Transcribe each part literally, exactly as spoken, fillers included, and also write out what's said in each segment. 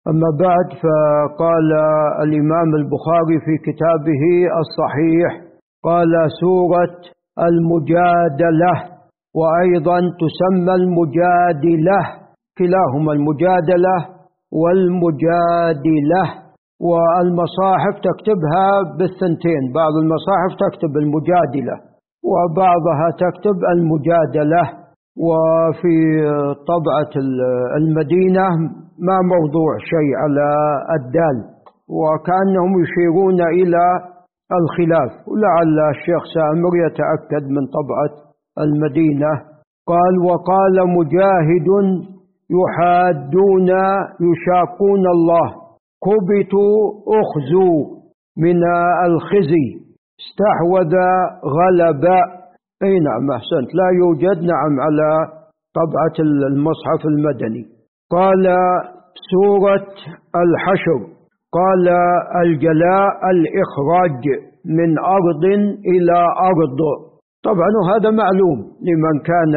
أما بعد، فقال الإمام البخاري في كتابه الصحيح قال سورة المجادلة، وأيضا تسمى المجادلة، كلاهما المجادلة والمجادلة. والمصاحف تكتبها بالثنتين، بعض المصاحف تكتب المجادلة وبعضها تكتب المجادلة. وفي طبعة المدينة ما موضوع شيء على الدال، وكأنهم يشيرون إلى الخلاف، ولعل الشيخ سامر يتأكد من طبعة المدينة. قال وقال مجاهد يحادون يشاقون الله، كبتوا أخزوا من الخزي، استحوذ غلب. أي نعم أحسنت، لا يوجد نعم على طبعة المصحف المدني. قال سورة الحشر قال الجلاء الإخراج من أرض إلى أرض. طبعا هذا معلوم لمن كان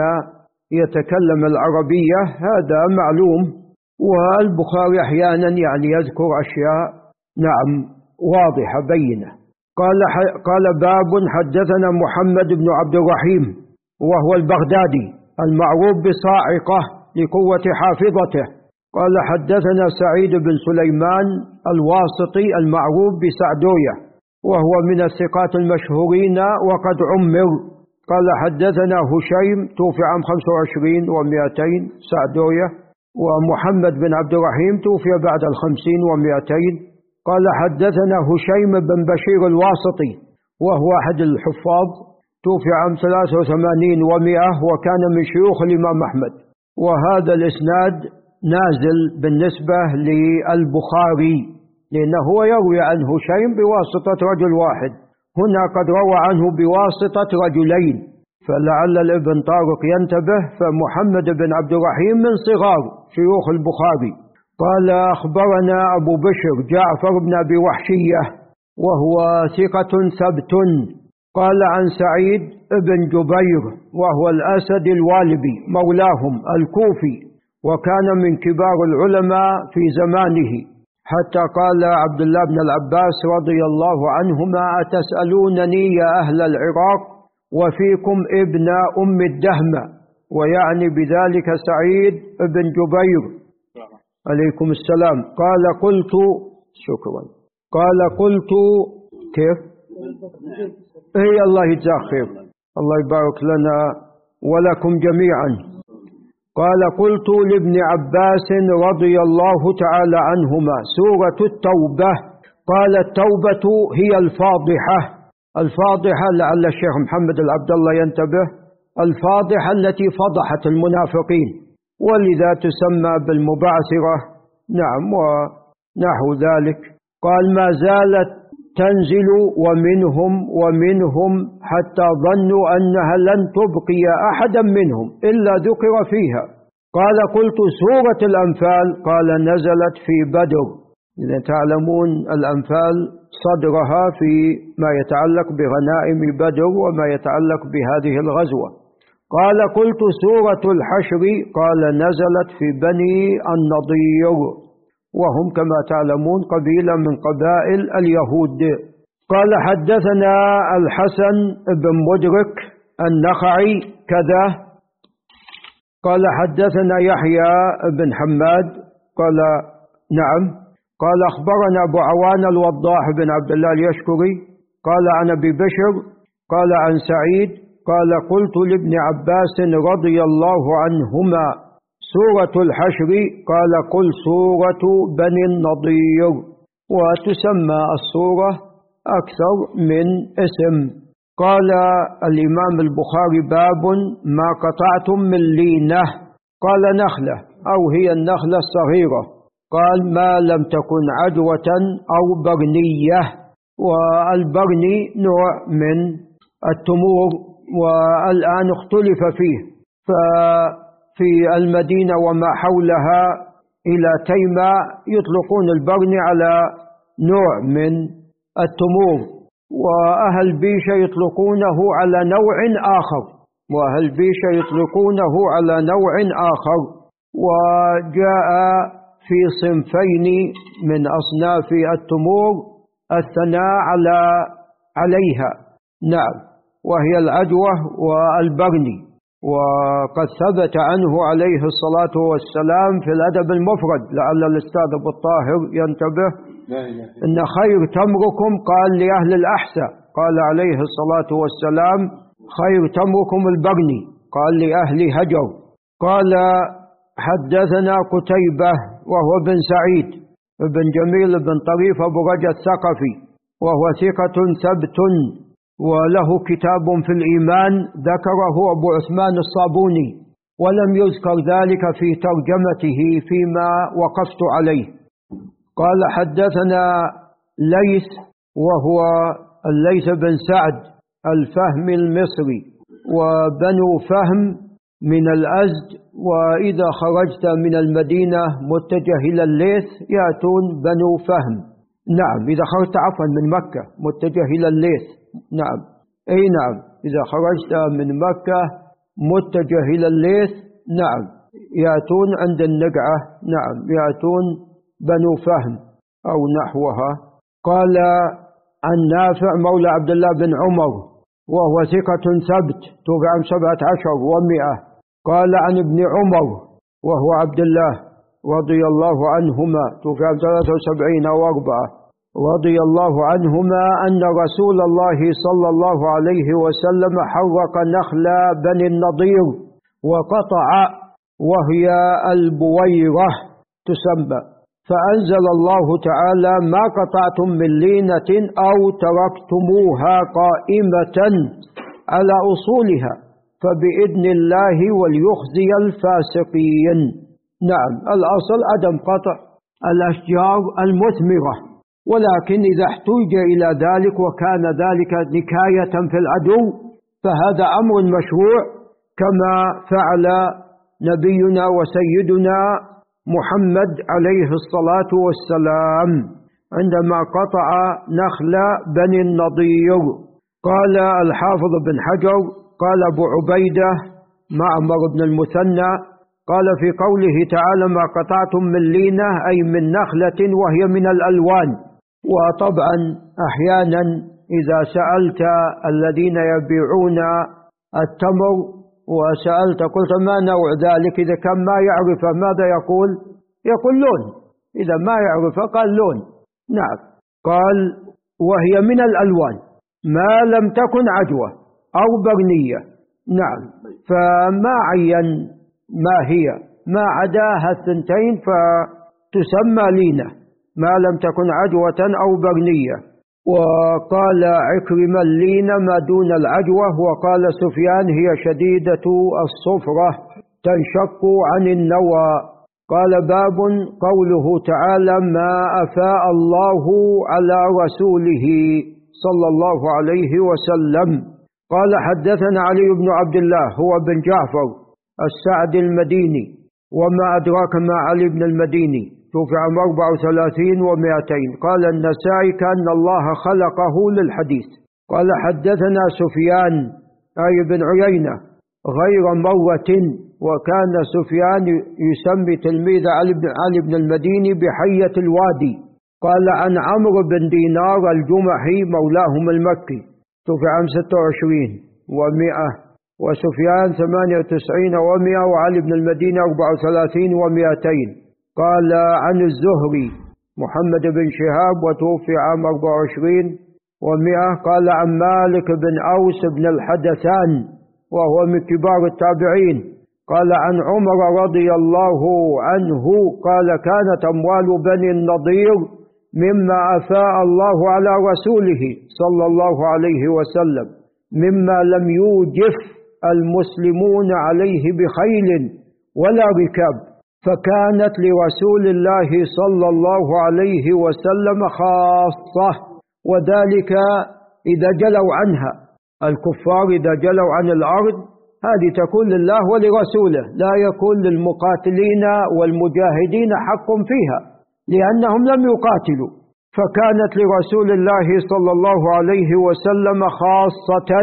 يتكلم العربية، هذا معلوم. والبخاري أحيانا يعني يذكر أشياء نعم واضحة بينة. قال قال باب حدثنا محمد بن عبد الرحيم وهو البغدادي المعروف بصاعقة لقوة حافظته. قال حدثنا سعيد بن سليمان الواسطي المعروف بسعدوية، وهو من الثقات المشهورين وقد عمر. قال حدثنا هشيم توفي عام خمسة وعشرين ومئتين سعدوية، ومحمد بن عبد الرحيم توفي بعد الخمسين ومئتين. قال حدثنا هشيم بن بشير الواسطي وهو أحد الحفاظ، توفي عام ثلاثة وثمانين ومئة، وكان من شيوخ الإمام أحمد. وهذا الإسناد نازل بالنسبة للبخاري، لأنه هو يروي عن هشيم بواسطة رجل واحد، هنا قد روى عنه بواسطة رجلين، فلعل الابن طارق ينتبه. فمحمد بن عبد الرحيم من صغار شيوخ البخاري. قال أخبرنا أبو بشر جعفر بن أبي وحشية وهو ثقة ثبت. قال عن سعيد بن جبير وهو الأسد الوالبي مولاهم الكوفي، وكان من كبار العلماء في زمانه، حتى قال عبد الله بن العباس رضي الله عنهما أتسألونني يا أهل العراق وفيكم ابن أم الدهم، ويعني بذلك سعيد بن جبير عليكم السلام. قال قلت شكرا قال قلت كيف اي الله يجزاك خير، الله يبارك لنا ولكم جميعا. قال قلت لابن عباس رضي الله تعالى عنهما سورة التوبة. قال التوبة هي الفاضحة. الفاضحة لعل الشيخ محمد العبد الله ينتبه، الفاضحة التي فضحت المنافقين، ولذا تسمى بالمبعثرة نعم ونحو ذلك. قال ما زالت تنزل ومنهم ومنهم حتى ظنوا أنها لن تبقي أحدا منهم إلا ذكر فيها. قال قلت سورة الأنفال. قال نزلت في بدر، إذا تعلمون الأنفال صدرها في ما يتعلق بغنائم بدر وما يتعلق بهذه الغزوة. قال قلت سورة الحشر. قال نزلت في بني النضير، وهم كما تعلمون قبيلة من قبائل اليهود. قال حدثنا الحسن بن مدرك النخعي كذا. قال حدثنا يحيى بن حماد قال نعم. قال أخبرنا أبو عوان الوضاح بن عبد الله اليشكري قال عن أبي بشر قال عن سعيد قال قلت لابن عباس رضي الله عنهما سورة الحشر. قال قل سورة بني النضير. وتسمى السورة أكثر من اسم. قال الإمام البخاري باب ما قطعتم من لينة. قال نخلة أو هي النخلة الصغيرة. قال ما لم تكن عدوة أو برنية. والبرني نوع من التمور، والآن اختلف فيه، ففي المدينة وما حولها إلى تيمة يطلقون البرني على نوع من التمور، وأهل بيشة يطلقونه على نوع آخر وأهل بيشة يطلقونه على نوع آخر. وجاء في صنفين من أصناف التمور الثناء على عليها، نعم، وهي العجوة والبرني. وقد ثبت عنه عليه الصلاة والسلام في الأدب المفرد، لعل الأستاذ أبو الطاهر ينتبه، إن خير تمركم قال لأهل الأحساء، قال عليه الصلاة والسلام خير تمركم البرني، قال لأهل هجر. قال حدثنا قتيبة وهو بن سعيد بن جميل بن طريف أبو رجا الثقفي، وهو ثقة ثبت، وله كتاب في الإيمان ذكره أبو عثمان الصابوني، ولم يذكر ذلك في ترجمته فيما وقفت عليه. قال حدثنا ليث وهو الليث بن سعد الفهمي المصري، وبنو فهم من الأزد، وإذا خرجت من المدينة متجه إلى الليث يأتون بنو فهم، نعم، إذا خرجت عفوا من مكة متجه إلى الليث، نعم، أي نعم، إذا خرجت من مكة متجه إلى الليث، نعم، يأتون عند النقعة، نعم، يأتون بنو فهم أو نحوها. قال عن نافع مولى عبد الله بن عمر وهو ثقة ثبت، توفي عام سبعة عشر ومئة. قال عن ابن عمر وهو عبد الله رضي الله عنهما، توفي عام ثلاثة وسبعين أو أربعة، رضي الله عنهما أن رسول الله صلى الله عليه وسلم حرق نخل بني النضير وقطع، وهي البويرة تسمى، فأنزل الله تعالى ما قطعتم من لينة أو تركتموها قائمة على أصولها فبإذن الله وليخزي الفاسقين. نعم، الأصل عدم قطع الأشجار المثمرة، ولكن إذا احتوج إلى ذلك وكان ذلك نكاية في العدو فهذا أمر مشروع، كما فعل نبينا وسيدنا محمد عليه الصلاة والسلام عندما قطع نخل بني النضير. قال الحافظ بن حجر قال أبو عبيدة معمر بن المثنى قال في قوله تعالى ما قطعتم من لينة أي من نخلة وهي من الألوان. وطبعا أحيانا إذا سألت الذين يبيعون التمر وسألت قلت ما نوع ذلك، إذا كان ما يعرفه ماذا يقول؟ يقول لون، إذا ما يعرفه قال لون، نعم. قال وهي من الألوان ما لم تكن عجوة أو برنية، نعم، فما عين ما هي، ما عداها الثنتين فتسمى لينة ما لم تكن عجوة أو برنية. وقال عكرم اللينة ما دون العجوة. وقال سفيان هي شديدة الصفرة تنشق عن النوى. قال باب قوله تعالى ما أفاء الله على رسوله صلى الله عليه وسلم. قال حدثنا علي بن عبد الله هو بن جعفر السعد المديني، وما أدراك ما علي بن المديني، توفي عام أربع وثلاثين ومائتين. قال النسائي كأن الله خلقه للحديث. قال حدثنا سفيان أي بن عيينة غير مرة، وكان سفيان يسمي تلميذ علي بن, علي بن المديني بحية الوادي. قال عن عمرو بن دينار الجمحي مولاهم المكي، توفي عام ستة وعشرين ومائة، وسفيان ثمانية وتسعين ومائة، وعلي بن المديني أربع وثلاثين ومائتين. قال عن الزهري محمد بن شهاب وتوفي عام أربع وعشرين ومائة. قال عن مالك بن أوس بن الحدثان وهو من كبار التابعين. قال عن عمر رضي الله عنه قال كانت أموال بني النضير مما أفاء الله على رسوله صلى الله عليه وسلم مما لم يوجف المسلمون عليه بخيل ولا ركاب، فكانت لرسول الله صلى الله عليه وسلم خاصة، وذلك إذا جلوا عنها. الكفار إذا جلوا عن الأرض هذه تكون لله ولرسوله، لا يكون للمقاتلين والمجاهدين حق فيها لأنهم لم يقاتلوا، فكانت لرسول الله صلى الله عليه وسلم خاصة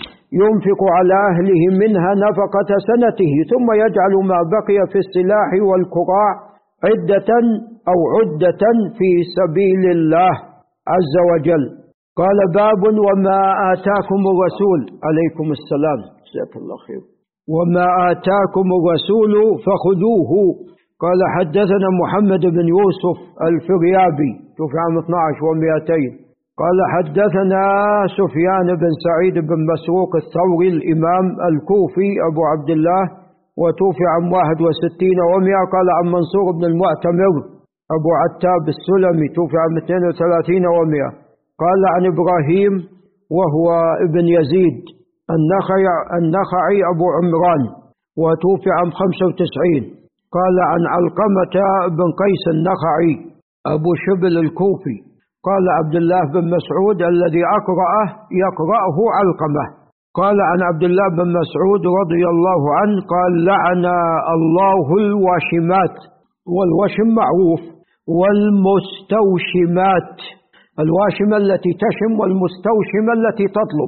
ينفق على أهله منها نفقة سنته، ثم يجعل ما بقي في السلاح والكراع عدة أو عدة في سبيل الله عز وجل. قال باب وما آتاكم الرسول عليكم السلام جزاك الله خير وما آتاكم الرسول فخذوه. قال حدثنا محمد بن يوسف الفريابي توفي عام اثني عشر ومئتين. قال حدثنا سفيان بن سعيد بن مسروق الثوري الإمام الكوفي أبو عبد الله وتوفي عام واحد وستين ومئة. قال عن منصور بن المعتمر أبو عتاب السلمي توفي عام اثنين وثلاثين ومئة. قال عن إبراهيم وهو ابن يزيد النخعي, النخعي أبو عمران وتوفي عام خمسة وتسعين. قال عن علقمة بن قيس النخعي أبو شبل الكوفي قال عبد الله بن مسعود الذي أقرأه يقرأه علقمة. قال عن عبد الله بن مسعود رضي الله عنه قال لعن الله الواشمات، والوشم معروف، والمستوشمات، الواشمة التي تشم والمستوشمة التي تطلب،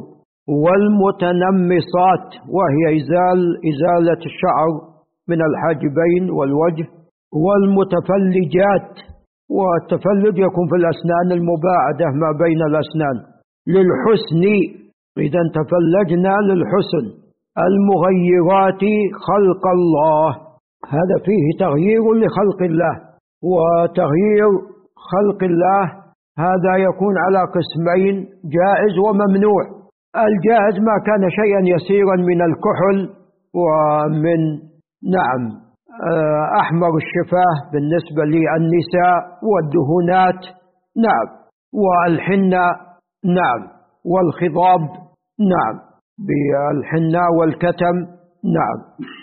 والمتنمصات وهي إزال إزالة الشعر من الحاجبين والوجه، والمتفلجات، والتفلج يكون في الأسنان المباعدة ما بين الأسنان للحسن إذا تفلجنا للحسن، المغيرات خلق الله، هذا فيه تغيير لخلق الله، وتغيير خلق الله هذا يكون على قسمين جائز وممنوع. الجائز ما كان شيئا يسيرا من الكحل ومن نعم أحمر الشفاه بالنسبة للنساء والدهونات نعم، والحنة نعم، والخضاب نعم بالحنة والكتم نعم،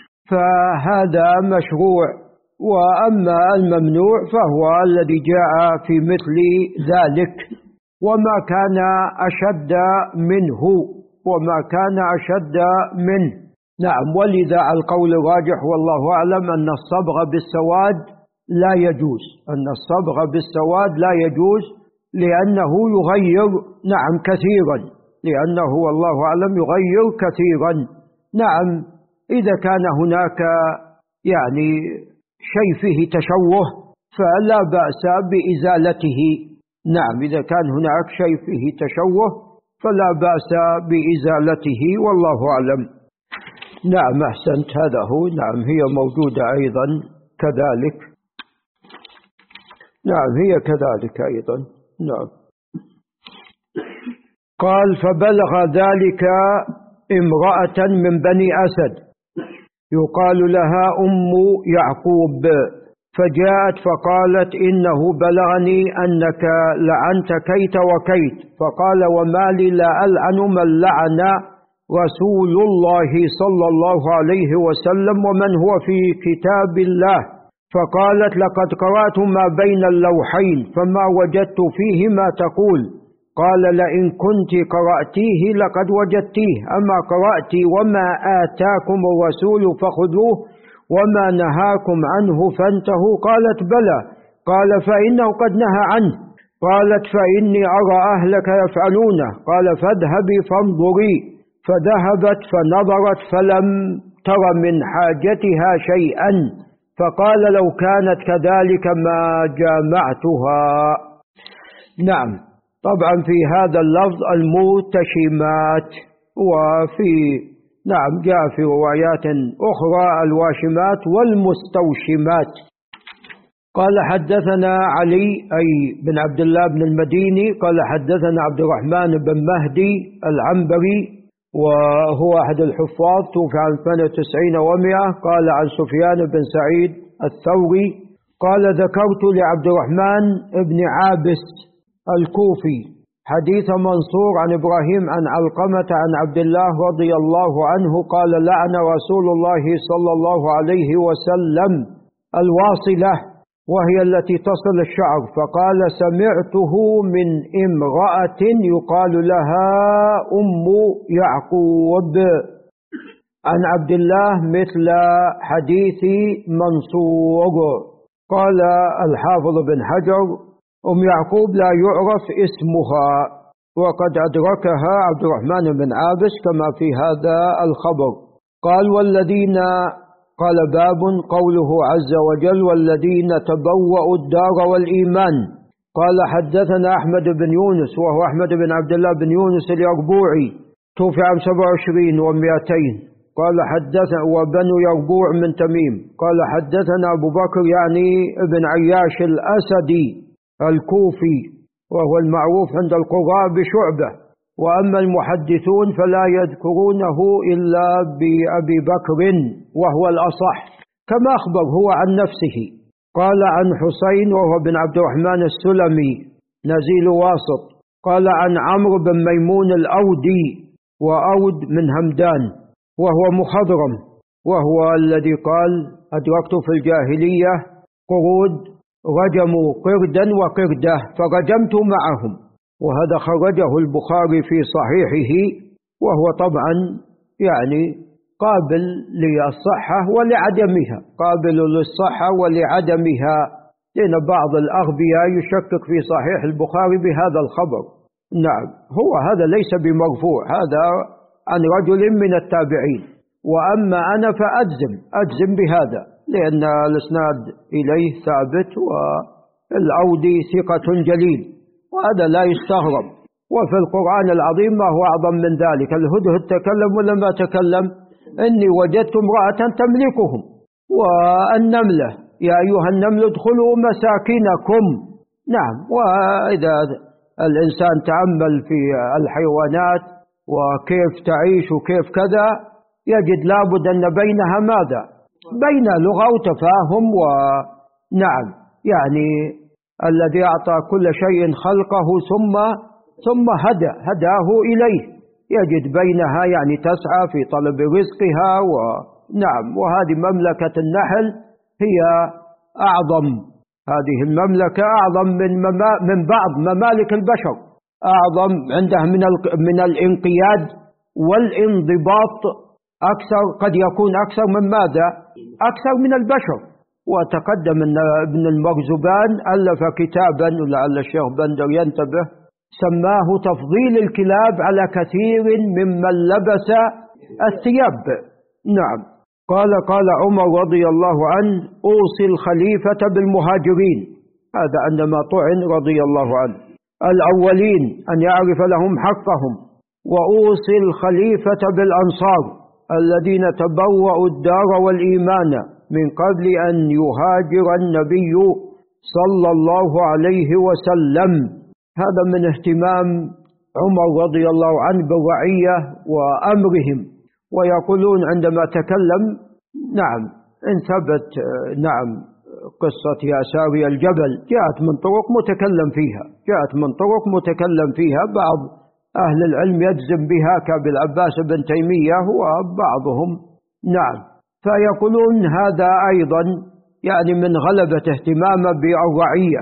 فهذا مشروع. وأما الممنوع فهو الذي جاء في مثل ذلك وما كان أشد منه وما كان أشد منه نعم. ولذا القول الراجح والله أعلم أن الصبغ بالسواد لا يجوز، أن الصبغ بالسواد لا يجوز لأنه يغير نعم كثيرا، لأنه والله أعلم يغير كثيرا نعم. إذا كان هناك يعني شيء فيه تشوه فلا بأس بإزالته نعم، إذا كان هناك شيء فيه تشوه فلا بأس بإزالته والله أعلم. نعم أحسنت، هذا هو نعم، هي موجودة أيضا كذلك نعم، هي كذلك أيضا نعم. قال فبلغ ذلك امرأة من بني أسد يقال لها أم يعقوب، فجاءت فقالت إنه بلغني أنك لعنت كيت وكيت، فقال وما لي لا ألعن من لعن رسول الله صلى الله عليه وسلم ومن هو في كتاب الله. فقالت لقد قرأت ما بين اللوحين فما وجدت فيه ما تقول. قال لئن كنت قرأتيه لقد وجدتيه، أما قرأت وما آتاكم الرسول فخذوه وما نهاكم عنه فانتهوا؟ قالت بلى. قال فإنه قد نهى عنه. قالت فإني أرى أهلك يفعلونه. قال فاذهبي فانظري. فذهبت فنظرت فلم تر من حاجتها شيئا، فقال لو كانت كذلك ما جامعتها. نعم طبعا في هذا اللفظ المتشمات، وفي نعم جاء في روايات أخرى الواشمات والمستوشمات. قال حدثنا علي أي بن عبد الله بن المديني قال حدثنا عبد الرحمن بن مهدي العنبري وهو أحد الحفاظ توفي عن ثمانية وتسعين ومئة. قال عن سفيان بن سعيد الثوري قال ذكرت لعبد الرحمن بن عابس الكوفي حديث منصور عن إبراهيم عن علقمة عن عبد الله رضي الله عنه قال لعن رسول الله صلى الله عليه وسلم الواصلة وهي التي تصل الشعر، فقال سمعته من امرأة يقال لها أم يعقوب عن عبد الله مثل حديث منصور. قال الحافظ بن حجر أم يعقوب لا يعرف اسمها، وقد أدركها عبد الرحمن بن عابس كما في هذا الخبر. قال والذين قال: باب قوله عز وجل: والذين تبوأوا الدار والإيمان. قال: حدثنا أحمد بن يونس وهو أحمد بن عبد الله بن يونس اليربوعي، توفي عام سبعة وعشرين ومئتين. قال: حدثنا وبنو يربوع من تميم. قال: حدثنا أبو بكر يعني ابن عياش الأسدي الكوفي، وهو المعروف عند القراء بشعبة، وأما المحدثون فلا يذكرونه إلا بأبي بكر وهو الأصح، كما أخبر هو عن نفسه. قال: عن حسين وهو بن عبد الرحمن السلمي نزيل واسط. قال: عن عمرو بن ميمون الأودي، وأود من همدان، وهو مخضرم، وهو الذي قال: أدركت في الجاهلية قرود رجموا قردا وقردة فرجمت معهم. وهذا خرجه البخاري في صحيحه، وهو طبعا يعني قابل للصحة ولعدمها، قابل للصحة ولعدمها، لأن بعض الأغبياء يشكك في صحيح البخاري بهذا الخبر. نعم، هو هذا ليس بمرفوع، هذا عن رجل من التابعين، وأما أنا فأجزم أجزم بهذا، لأن الإسناد إليه ثابت، والأودي ثقة جليل، وهذا لا يستغرب. وفي القرآن العظيم ما هو أعظم من ذلك. الهدهد تكلم ولا ما تكلم؟ إني وجدت امرأة تملكهم والنملة يا أيها النمل ادخلوا مساكنكم. نعم، وإذا الإنسان تأمل في الحيوانات وكيف تعيش وكيف كذا، يجد لابد أن بينها ماذا؟ بين لغة وتفاهم. ونعم، يعني الذي أعطى كل شيء خلقه ثم ثم هدى هداه إليه، يجد بينها يعني تسعى في طلب رزقها. ونعم، وهذه مملكة النحل هي أعظم، هذه المملكة أعظم من من بعض ممالك البشر، أعظم عندها من من الانقياد والانضباط أكثر، قد يكون أكثر من ماذا؟ أكثر من البشر. وتقدم أن ابن المرزبان ألف كتابا، ولعل الشيخ بندر ينتبه، سماه تفضيل الكلاب على كثير ممن لبس الثياب. نعم. قال: قال عمر رضي الله عنه: أوصي الخليفة بالمهاجرين، هذا عندما طعن رضي الله عنه، الأولين أن يعرف لهم حقهم، وأوصي الخليفة بالأنصار الذين تبوأوا الدار والإيمان من قبل أن يهاجر النبي صلى الله عليه وسلم. هذا من اهتمام عمر رضي الله عنه بالرعية وأمرهم. ويقولون عندما تكلم، نعم، إن ثبت نعم قصة يا ساري الجبل جاءت من طرق متكلم فيها، جاءت من طرق متكلم فيها، بعض أهل العلم يجزم بها كأبي العباس بن تيمية وبعضهم. نعم، فيقولون هذا أيضا يعني من غلبة اهتمامه بالرعية،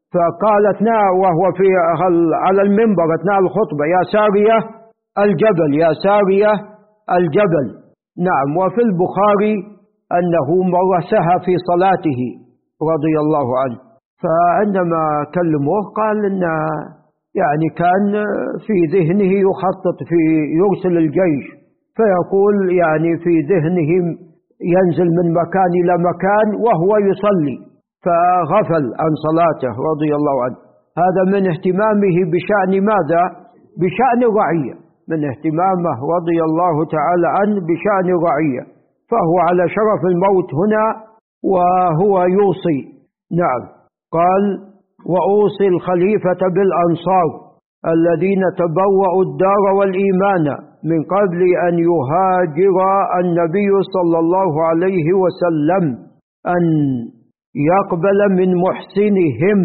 فقالت نا وهو في على المنبر أثناء الخطبة: يا سارية الجبل، يا سارية الجبل. نعم. وفي البخاري أنه مرسها في صلاته رضي الله عنه، فعندما كلموه قال إن يعني كان في ذهنه يخطط في يرسل الجيش، فيقول يعني في ذهنه ينزل من مكان إلى مكان وهو يصلي، فغفل عن صلاته رضي الله عنه. هذا من اهتمامه بشأن ماذا؟ بشأن الرعية، من اهتمامه رضي الله تعالى عنه بشأن الرعية، فهو على شرف الموت هنا وهو يوصي. نعم. قال: وأوصي الخليفة بالأنصار الذين تبوأوا الدار والإيمان من قبل أن يهاجر النبي صلى الله عليه وسلم أن يقبل من محسنهم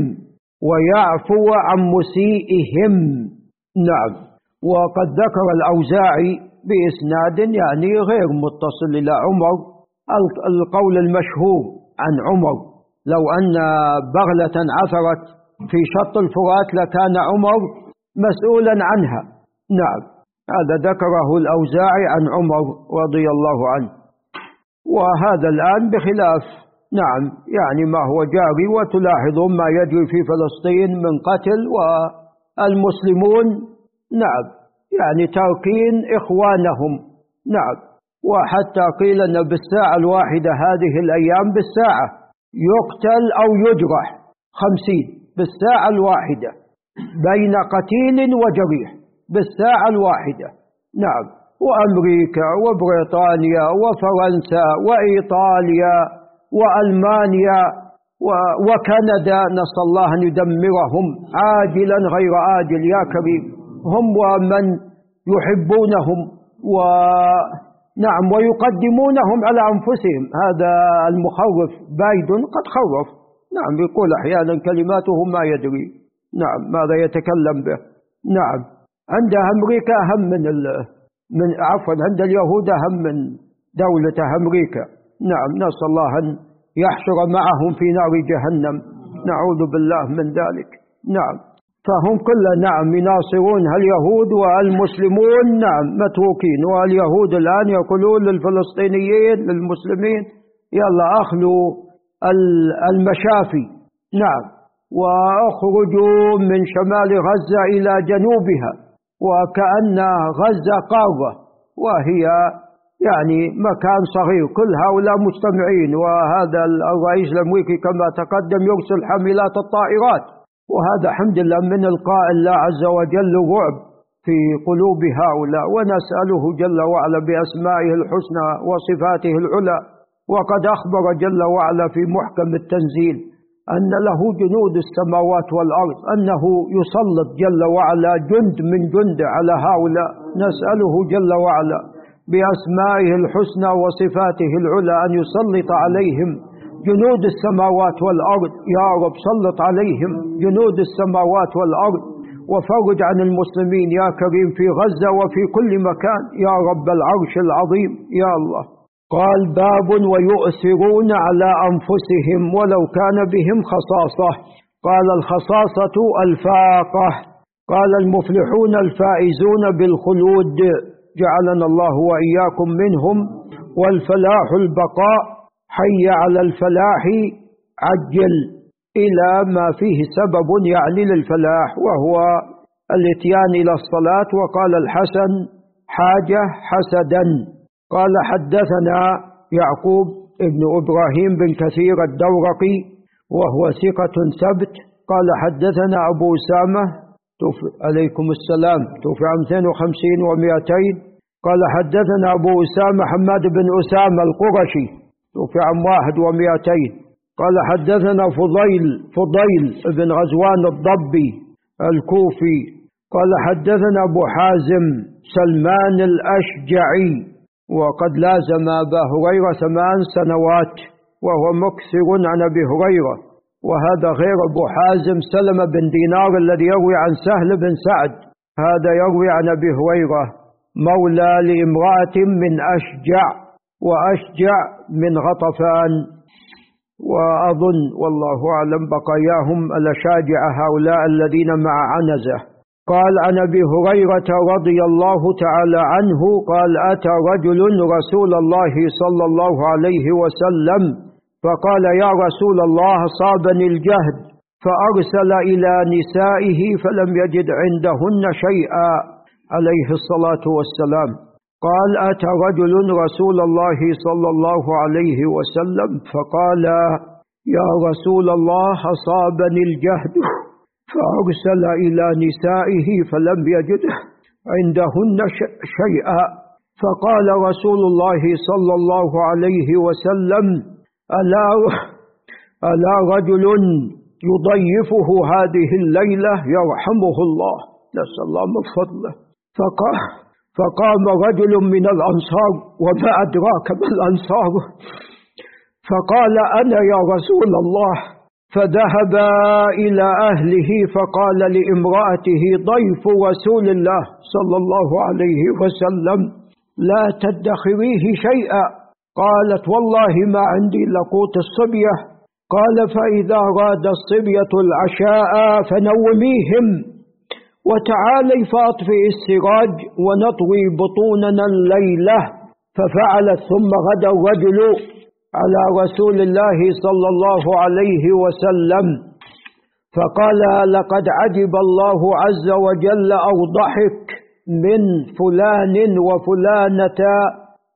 ويعفو عن مسيئهم. نعم. وقد ذكر الأوزاعي بإسناد يعني غير متصل إلى عمر القول المشهور عن عمر: لو أن بغلة عثرت في شط الفرات لكان عمر مسؤولا عنها. نعم، هذا ذكره الأوزاعي عن عمر رضي الله عنه. وهذا الآن بخلاف نعم يعني ما هو جاري، وتلاحظون ما يجري في فلسطين من قتل، والمسلمون نعم يعني تاركين إخوانهم. نعم، وحتى قيل أن بالساعة الواحدة هذه الأيام بالساعة يقتل أو يجرح خمسين بالساعة الواحدة بين قتيل وجريح بالساعة الواحدة. نعم. وأمريكا وبريطانيا وفرنسا وإيطاليا وألمانيا وكندا نسأل الله أن يدمرهم عاجلا غير آجل يا كريم، هم ومن يحبونهم ونعم ويقدمونهم على أنفسهم. هذا المخوف بايدن قد خوف، نعم، يقول أحيانا كلماته ما يدري نعم ماذا يتكلم به. نعم. عند أمريكا أهم من ال... من عفوا عند اليهود أهم من دولة أمريكا. نعم. نسأل الله أن يحشر معهم في نار جهنم، نعوذ بالله من ذلك. نعم. فهم كلهم نعم يناصرون اليهود والمسلمون نعم متروكين، واليهود الآن يقولون للفلسطينيين للمسلمين يلا أخلوا المشافي نعم وأخرجوا من شمال غزة إلى جنوبها، وكأن غزة قارة وهي يعني مكان صغير، كل هؤلاء مجتمعين، وهذا الرئيس الأمريكي كما تقدم يرسل حاملات الطائرات، وهذا الحمد لله من القاء الله عز وجل رعب في قلوب هؤلاء. ونسأله جل وعلا بأسمائه الحسنى وصفاته العلى، وقد أخبر جل وعلا في محكم التنزيل أن له جنود السماوات والأرض، أنه يسلط جل وعلا جند من جند على هؤلاء. نسأله جل وعلا بأسمائه الحسنى وصفاته العلى أن يسلط عليهم جنود السماوات والأرض. يا رب سلط عليهم جنود السماوات والأرض، وفرج عن المسلمين يا كريم في غزة وفي كل مكان يا رب العرش العظيم يا الله. قال باب ويؤثرون على أنفسهم ولو كان بهم خصاصة. قال الخصاصة الفاقة. قال المفلحون الفائزون بالخلود، جعلنا الله وإياكم منهم. والفلاح البقاء، حي على الفلاح عجل، إلى ما فيه سبب يعني للفلاح وهو الاتيان إلى الصلاة. وقال الحسن حاجة حسدا. قال حدثنا يعقوب ابن إبراهيم بن كثير الدورقي وهو ثقة ثبت. قال حدثنا أبو أسامة عليكم السلام توفي عام اثنين وخمسين ومئتين. قال حدثنا أبو أسامة حماد بن أسامة القرشي توفي عام واحد ومئتين. قال حدثنا فضيل فضيل بن غزوان الضبي الكوفي. قال حدثنا أبو حازم سلمان الأشجعي، وقد لازم أبا هريرة ثمان سنوات وهو مكثر عن أبي هريرة. وهذا غير أبو حازم سلم بن دينار الذي يروي عن سهل بن سعد، هذا يروي عن أبي هريرة مولى لامرأة من أشجع، وأشجع من غطفان. وأظن والله أعلم بقاياهم الأشاجع هؤلاء الذين مع عنزة. قال عن أبي هريرة رضي الله تعالى عنه قال أتى رجل رسول الله صلى الله عليه وسلم فقال يا رسول الله صابني الجهد، فأرسل إلى نسائه فلم يجد عندهن شيئا عليه الصلاة والسلام. قال أتى رجل رسول الله صلى الله عليه وسلم فقال يا رسول الله أصابني الجهد، فأرسل إلى نسائه فلم يجد عندهن شيئا. فقال رسول الله صلى الله عليه وسلم ألا, ألا رجل يضيفه هذه الليلة يرحمه الله، نسأل الله من فضله. فقال فقام رجل من الأنصار وما أدراك ما الأنصار، فقال أنا يا رسول الله. فذهب إلى أهله فقال لامرأته ضيف رسول الله صلى الله عليه وسلم لا تدخريه شيئا. قالت والله ما عندي إلا قوت الصبية. قال فإذا أراد الصبية العشاء فنوميهم وتعالي فأطفئ السراج ونطوي بطوننا الليلة. ففعلت. ثم غدا الرجل على رسول الله صلى الله عليه وسلم فقال لقد عجب الله عز وجل أو ضحك من فلان وفلانة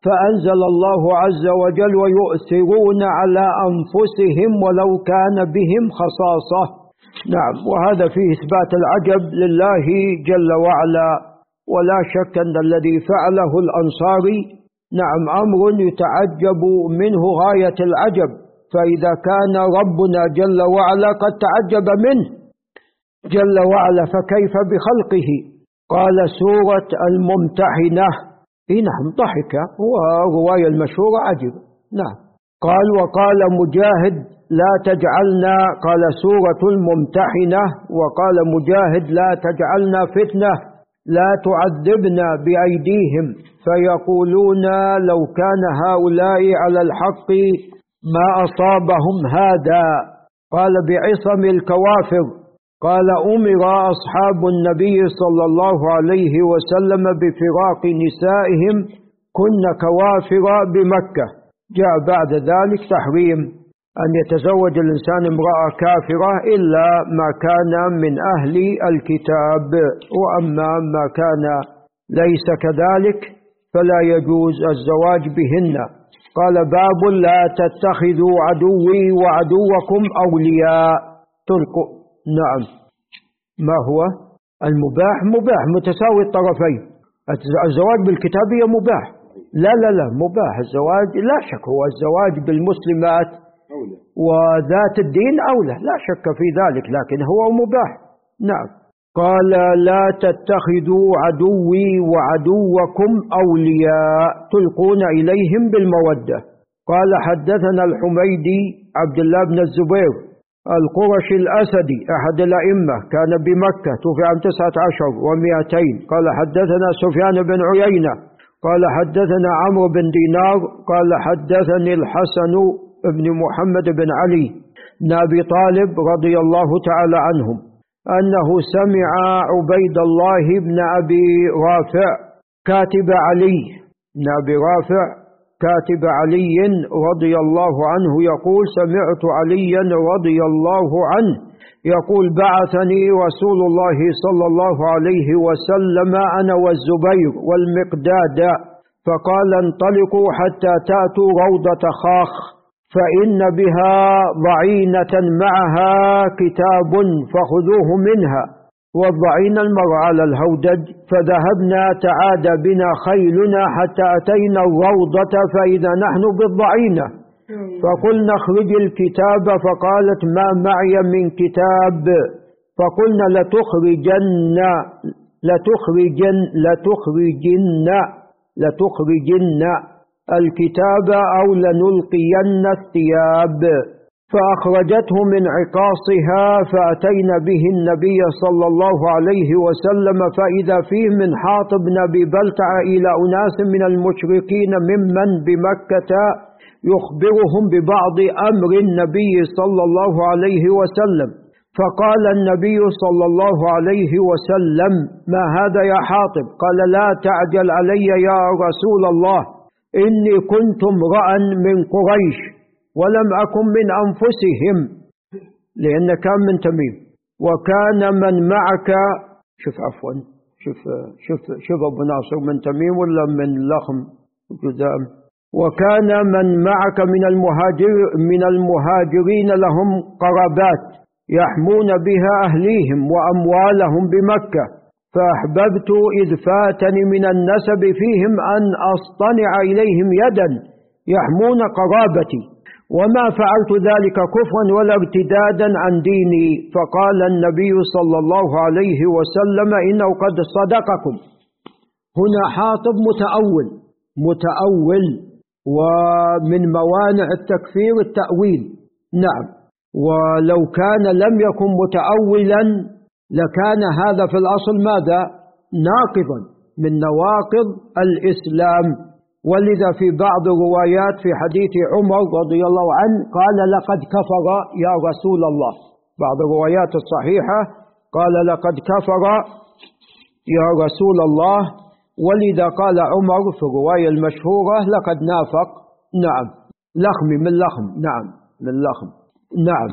فأنزل الله عز وجل ويؤثرون على أنفسهم ولو كان بهم خصاصة. نعم، وهذا فيه إثبات العجب لله جل وعلا، ولا شك أن الذي فعله الأنصاري نعم أمر يتعجب منه غاية العجب، فإذا كان ربنا جل وعلا قد تعجب منه جل وعلا فكيف بخلقه. قال سورة الممتحنة. إيه نعم، ضحك، هو رواية المشهورة عجب. نعم. قال وقال مجاهد لا تجعلنا، قال سورة الممتحنة، وقال مجاهد لا تجعلنا فتنة، لا تعذبنا بأيديهم فيقولون لو كان هؤلاء على الحق ما أصابهم هذا. قال بعصم الكوافر. قال أمر أصحاب النبي صلى الله عليه وسلم بفراق نسائهم كن كوافر بمكة. جاء بعد ذلك تحريم أن يتزوج الإنسان امرأة كافرة إلا ما كان من أهل الكتاب، وأما ما كان ليس كذلك فلا يجوز الزواج بهن. قال باب لا تتخذوا عدوي وعدوكم أولياء تلقوا. نعم. ما هو المباح؟ مباح متساوي الطرفين. الزواج بالكتابية مباح، لا لا لا مباح الزواج، لا شك هو الزواج بالمسلمات وذات الدين أولى، لا شك في ذلك، لكن هو مباح. نعم. قال لا تتخذوا عدوي وعدوكم أولياء تلقون إليهم بالمودة. قال حدثنا الحميدي عبد الله بن الزبير القرشي الأسدي أحد الأئمة، كان بمكة، توفي عام تسعة عشر ومئتين. قال حدثنا سفيان بن عيينة قال حدثنا عمرو بن دينار قال حدثني الحسن بن محمد بن علي بن أبي طالب رضي الله تعالى عنهم أنه سمع عبيد الله بن أبي رافع كاتب علي بن أبي رافع كاتب علي رضي الله عنه يقول سمعت عليا رضي الله عنه يقول بعثني رسول الله صلى الله عليه وسلم أنا والزبير والمقداد فقال انطلقوا حتى تأتوا روضة خاخ فإن بها ضعينة معها كتاب فخذوه منها، والضعين المرء على الهودج. فذهبنا تعاد بنا خيلنا حتى أتينا الروضة فإذا نحن بالضعينة، فقلنا اخرج الكتاب، فقالت ما معي من كتاب، فقلنا لتخرجن لتخرجن لتخرجن لتخرجن الكتاب أو لنلقين الثياب. فأخرجته من عقاصها فأتينا به النبي صلى الله عليه وسلم فإذا فيه من حاطب بن أبي بلتع إلى أناس من المشركين ممن بمكة يخبرهم ببعض أمر النبي صلى الله عليه وسلم. فقال النبي صلى الله عليه وسلم ما هذا يا حاطب؟ قال لا تعجل علي يا رسول الله، إني كنت امرأ من قريش ولم أكن من أنفسهم، لأن كان من تميم، وكان من معك شوف عفوا شوف شوف شوف أبو ناصر من تميم ولا من لخم جذام، وكان من معك من المهاجر من المهاجرين لهم قرابات يحمون بها أهليهم وأموالهم بمكة، فأحببت إذ فاتني من النسب فيهم أن أصطنع إليهم يدا يحمون قرابتي، وما فعلت ذلك كفرا ولا ارتدادا عن ديني. فقال النبي صلى الله عليه وسلم إنه قد صدقكم. هنا حاطب متأول متأول ومن موانع التكفير التأويل. نعم، ولو كان لم يكن متأولا لكان هذا في الأصل ماذا؟ ناقضا من نواقض الإسلام. ولذا في بعض الروايات في حديث عمر رضي الله عنه قال لقد كفر يا رسول الله، بعض الروايات الصحيحة قال لقد كفر يا رسول الله، ولذا قال عمر في الرواية المشهورة لقد نافق. نعم، لخم من لخم، نعم من لخم، نعم.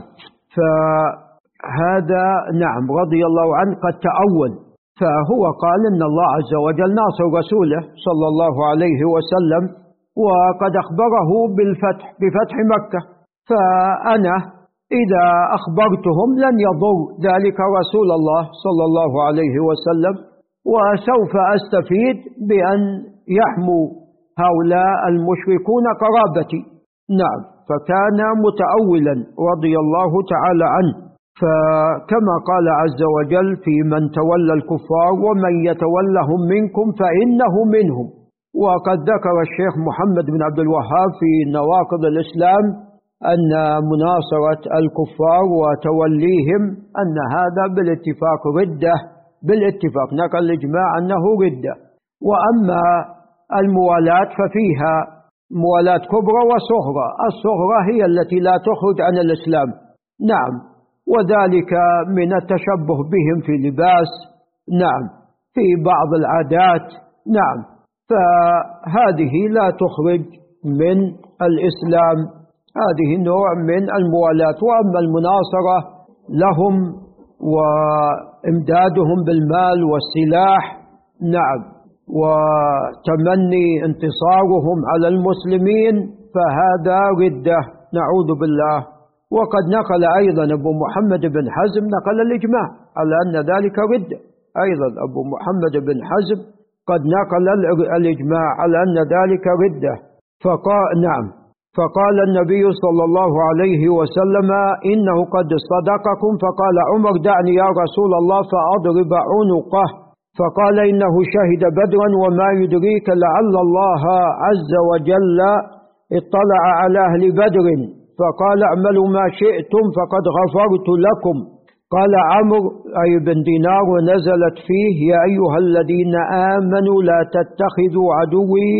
فهذا نعم رضي الله عنه قد تأول، فهو قال إن الله عز وجل ناصر رسوله صلى الله عليه وسلم، وقد أخبره بالفتح بفتح مكة، فأنا إذا أخبرتهم لن يضر ذلك رسول الله صلى الله عليه وسلم، وسوف أستفيد بأن يحموا هؤلاء المشركون قرابتي. نعم، فكان متأولا رضي الله تعالى عنه، فكما قال عز وجل في من تولى الكفار ومن يتولهم منكم فإنه منهم. وقد ذكر الشيخ محمد بن عبد الوهاب في نواقض الإسلام أن مناصرة الكفار وتوليهم أن هذا بالاتفاق ردة، بالاتفاق نقل الإجماع أنه ردة. وأما الموالاة ففيها موالاة كبرى وصغرى، الصغرى هي التي لا تخرج عن الإسلام. نعم، وذلك من التشبه بهم في لباس، نعم، في بعض العادات، نعم، فهذه لا تخرج من الإسلام، هذه نوع من الموالاة. وأما المناصرة لهم وإمدادهم بالمال والسلاح، نعم، وتمني انتصارهم على المسلمين، فهذا ردة نعوذ بالله. وقد نقل أيضا أبو محمد بن حزم نقل الإجماع على أن ذلك ردة، أيضا أبو محمد بن حزم قد نقل الإجماع على أن ذلك ردة. فقال نعم، فقال النبي صلى الله عليه وسلم إنه قد صدقكم، فقال عمر دعني يا رسول الله فأضرب عنقه، فقال إنه شهد بدرا وما يدريك لعل الله عز وجل اطلع على أهل بدر، فقال اعملوا ما شئتم فقد غفرت لكم. قال عمرو أي بن دينار ونزلت فيه يا أيها الذين آمنوا لا تتخذوا عدوي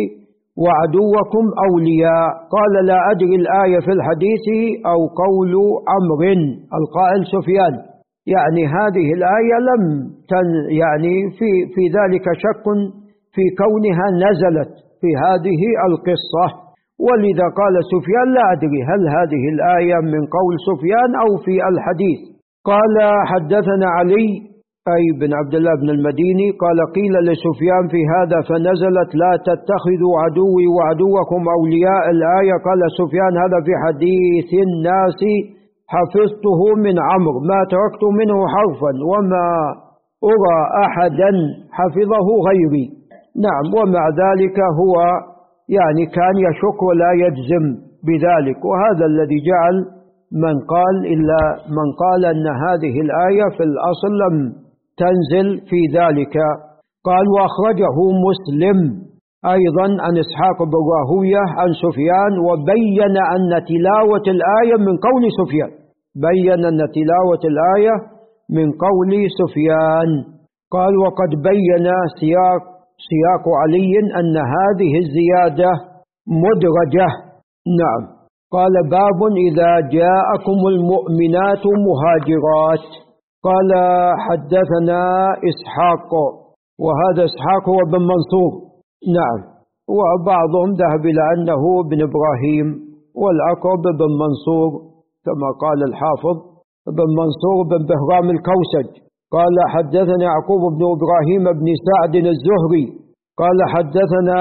وعدوكم أولياء. قال لا أدري الآية في الحديث أو قول عمرو القائل سفيان، يعني هذه الآية لم تن يعني في في ذلك شك في كونها نزلت في هذه القصة، ولذا قال سفيان لا أدري هل هذه الآية من قول سفيان أو في الحديث. قال حدثنا علي أي بن عبد الله بن المديني قال قيل لسفيان في هذا فنزلت لا تتخذوا عدوي وعدوكم أولياء الآية. قال سفيان هذا في حديث الناس حفظته من عمرو ما تركت منه حرفا وما أرى أحدا حفظه غيري. نعم، ومع ذلك هو يعني كان يشك ولا يجزم بذلك، وهذا الذي جعل من قال إلا من قال أن هذه الآية في الأصل لم تنزل في ذلك. قال وأخرجه مسلم أيضا عن إسحاق بن راهوية عن سفيان وبين أن تلاوة الآية من قول سفيان، بين أن تلاوة الآية من قول سفيان. قال وقد بين سياق سياق علي أن هذه الزيادة مدرجة. نعم، قال باب إذا جاءكم المؤمنات مهاجرات. قال حدثنا إسحاق، وهذا إسحاق هو بن منصور، نعم، وبعضهم ذهب إلى أنه بن إبراهيم والأقرب بن منصور كما قال الحافظ بن منصور بن بهرام الكوسج. قال حدثنا يعقوب بن إبراهيم بن سعد الزهري قال حدثنا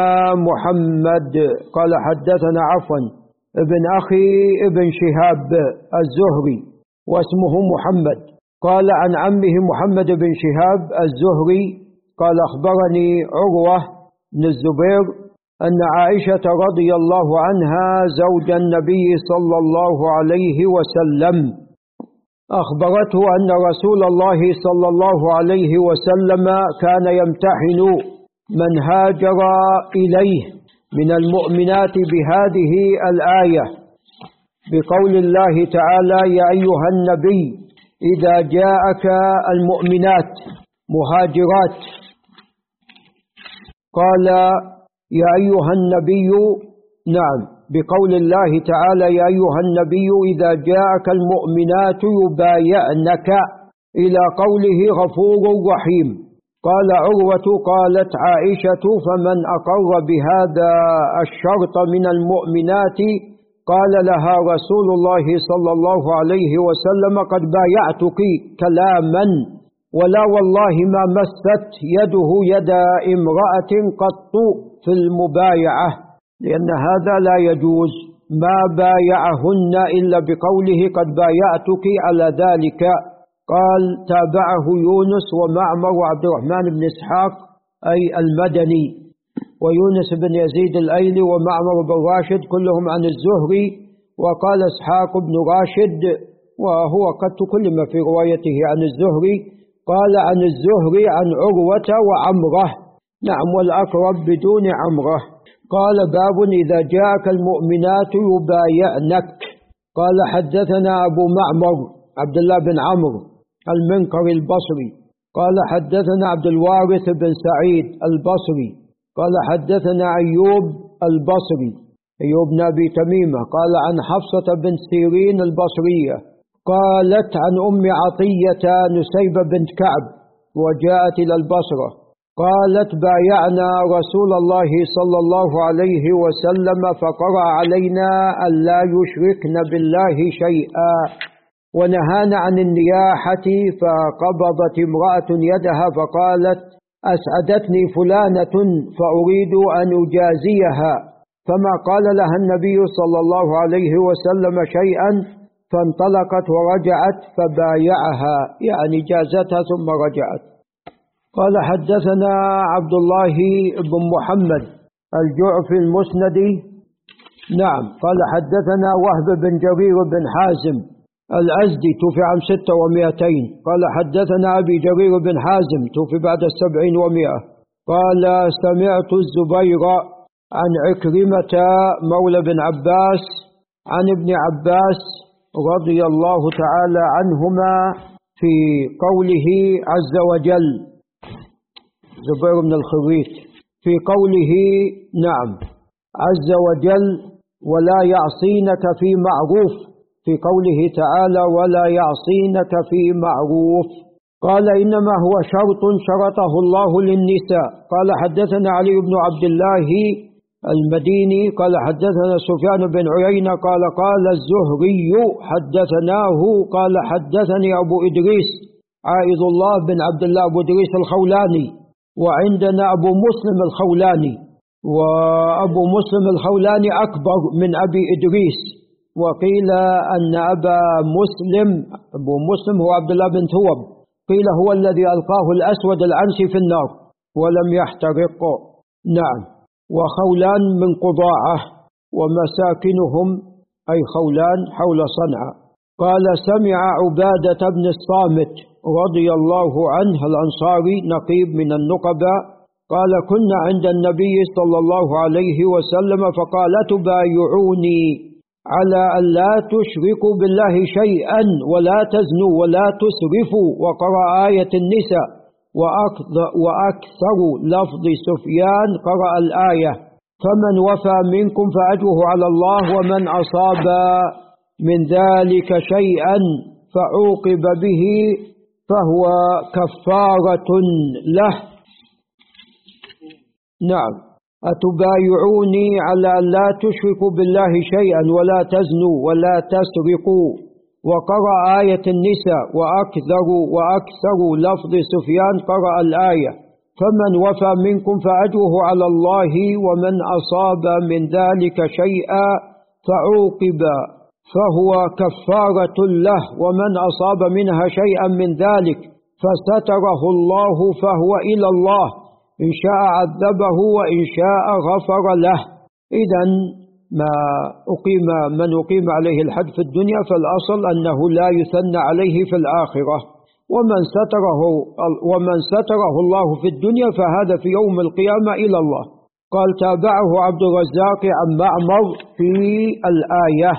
محمد قال حدثنا عفوا ابن أخي ابن شهاب الزهري واسمه محمد، قال عن عمه محمد بن شهاب الزهري قال أخبرني عروة بن الزبير أن عائشة رضي الله عنها زوج النبي صلى الله عليه وسلم أخبرته أن رسول الله صلى الله عليه وسلم كان يمتحن من هاجر إليه من المؤمنات بهذه الآية بقول الله تعالى يا أيها النبي إذا جاءك المؤمنات مهاجرات، قال يا أيها النبي، نعم، بقول الله تعالى يا أيها النبي إذا جاءك المؤمنات يبايعنك إلى قوله غفور رحيم. قال عروة قالت عائشة فمن أقر بهذا الشرط من المؤمنات قال لها رسول الله صلى الله عليه وسلم قد بايعتك كلاما ولا والله ما مست يده يد امرأة قط في المبايعة. لأن هذا لا يجوز. ما بايعهن إلا بقوله قد بايعتك على ذلك. قال تابعه يونس ومعمر وعبد الرحمن بن إسحاق أي المدني، ويونس بن يزيد الأيلي ومعمر بن راشد كلهم عن الزهري. وقال إسحاق بن راشد وهو قد تكلم في روايته عن الزهري، قال عن الزهري عن عروة وعمره، نعم والأقرب بدون عمره. قال باب إذا جاءك المؤمنات يبايعنك. قال حدثنا أبو معمر عبد الله بن عمرو المنقري البصري قال حدثنا عبد الوارث بن سعيد البصري قال حدثنا أيوب البصري أيوب بن أبي تميمة قال عن حفصة بن سيرين البصرية قالت عن أم عطية نسيبة بنت كعب وجاءت إلى البصرة قالت بايعنا رسول الله صلى الله عليه وسلم فقرأ علينا أن لا يشركن بالله شيئا ونهانا عن النياحة. فقبضت امرأة يدها فقالت أسعدتني فلانة فأريد أن أجازيها، فما قال لها النبي صلى الله عليه وسلم شيئا، فانطلقت ورجعت فبايعها يعني جازتها ثم رجعت. قال حدثنا عبد الله بن محمد الجعفي المسندي، نعم قال حدثنا وهب بن جرير بن حازم الأزدي توفي عام ستة ومئتين قال حدثنا أبي جرير بن حازم توفي بعد السبعين ومئة قال سمعت الزبير عن عكرمة مولى بن عباس عن ابن عباس رضي الله تعالى عنهما في قوله عز وجل، زبير بن الخريت في قوله نعم عز وجل ولا يعصينك في معروف، في قوله تعالى ولا يعصينك في معروف. قال إنما هو شرط شرطه الله للنساء. قال حدثنا علي بن عبد الله المديني قال حدثنا سفيان بن عيينة قال قال الزهري حدثناه قال حدثني أبو إدريس عائذ الله بن عبد الله أبو إدريس الخولاني، وعندنا أبو مسلم الخولاني، وأبو مسلم الخولاني أكبر من أبي إدريس، وقيل أن أبا مسلم أبو مسلم هو عبد الله بن ثوب، قيل هو الذي ألقاه الأسود العنسي في النار ولم يحترق. نعم. وخولان من قضاعة ومساكنهم أي خولان حول صنعاء. قال سمع عبادة بن الصامت رضي الله عنه الأنصاري نقيب من النقباء قال كنا عند النبي صلى الله عليه وسلم فقال تبايعوني على أن لا تشركوا بالله شيئا ولا تزنوا ولا تسرفوا، وقرأ آية النساء وأكثر لفظ سفيان قرأ الآية فمن وفى منكم فأجره على الله ومن أصاب من ذلك شيئا فعوقب به فهو كفارة له. نعم. أتبايعوني على أن لا تشركوا بالله شيئا ولا تزنوا ولا تسرقوا، وقرأ آية النساء وأكثر وأكثر لفظ سفيان قرأ الآية فمن وفى منكم فأجره على الله ومن أصاب من ذلك شيئا فعوقب فهو كفارة له، ومن أصاب منها شيئا من ذلك فستره الله فهو إلى الله إن شاء عذبه وإن شاء غفر له. إذن ما أقيم من أقيم عليه الحد في الدنيا فالأصل أنه لا يثنى عليه في الآخرة، ومن ستره ومن ستره الله في الدنيا فهذا في يوم القيامة إلى الله. قال تابعه عبد الرزاق عن معمر في الآية.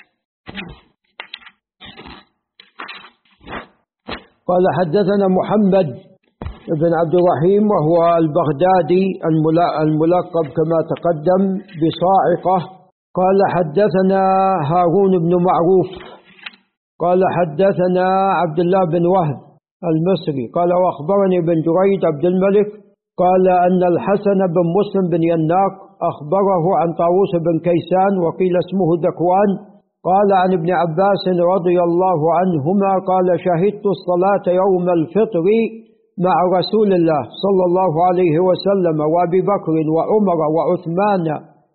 قال حدثنا محمد بن عبد الرحيم وهو البغدادي الملقب كما تقدم بصاعقة قال حدثنا هارون بن معروف قال حدثنا عبد الله بن وهب المصري قال وأخبرني بن جريد عبد الملك قال أن الحسن بن مسلم بن يناق أخبره عن طاووس بن كيسان وقيل اسمه ذكوان قال عن ابن عباس رضي الله عنهما قال شهدت الصلاة يوم الفطر مع رسول الله صلى الله عليه وسلم وأبي بكر وعمر وعثمان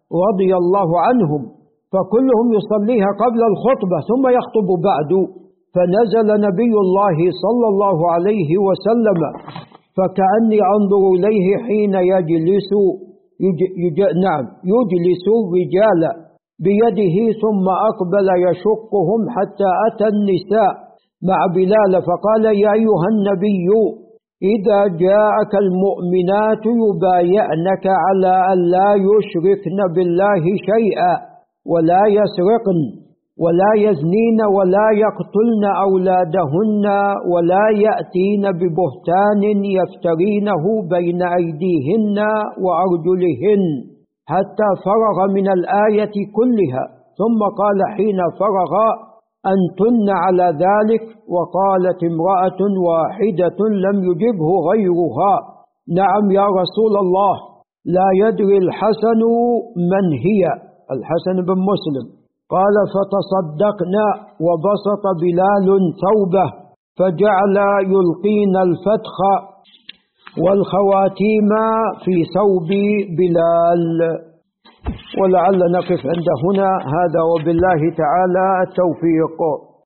رضي الله عنهم، فكلهم يصليها قبل الخطبة ثم يخطب بعد. فنزل نبي الله صلى الله عليه وسلم فكأني أنظر إليه حين يجلس يج يج نعم يجلس الرجال بيده ثم أقبل يشقهم حتى أتى النساء مع بلال فقال: يا أيها النبي إذا جاءك المؤمنات يبايعنك على أن لا يشركن بالله شيئا ولا يسرقن ولا يزنين ولا يقتلن أولادهن ولا يأتين ببهتان يفترينه بين أيديهن وأرجلهن، حتى فرغ من الآية كلها. ثم قال حين فرغ: أنتن على ذلك؟ وقالت امرأة واحدة لم يجبه غيرها: نعم يا رسول الله. لا يدري الحسن من هي. الحسن بن مسلم. قال: فتصدقنا وبسط بلال ثوبه فجعل يلقين الفتخ والخواتيم في ثوب بلال. ولعل نقف عند هنا. هذا وبالله تعالى التوفيق.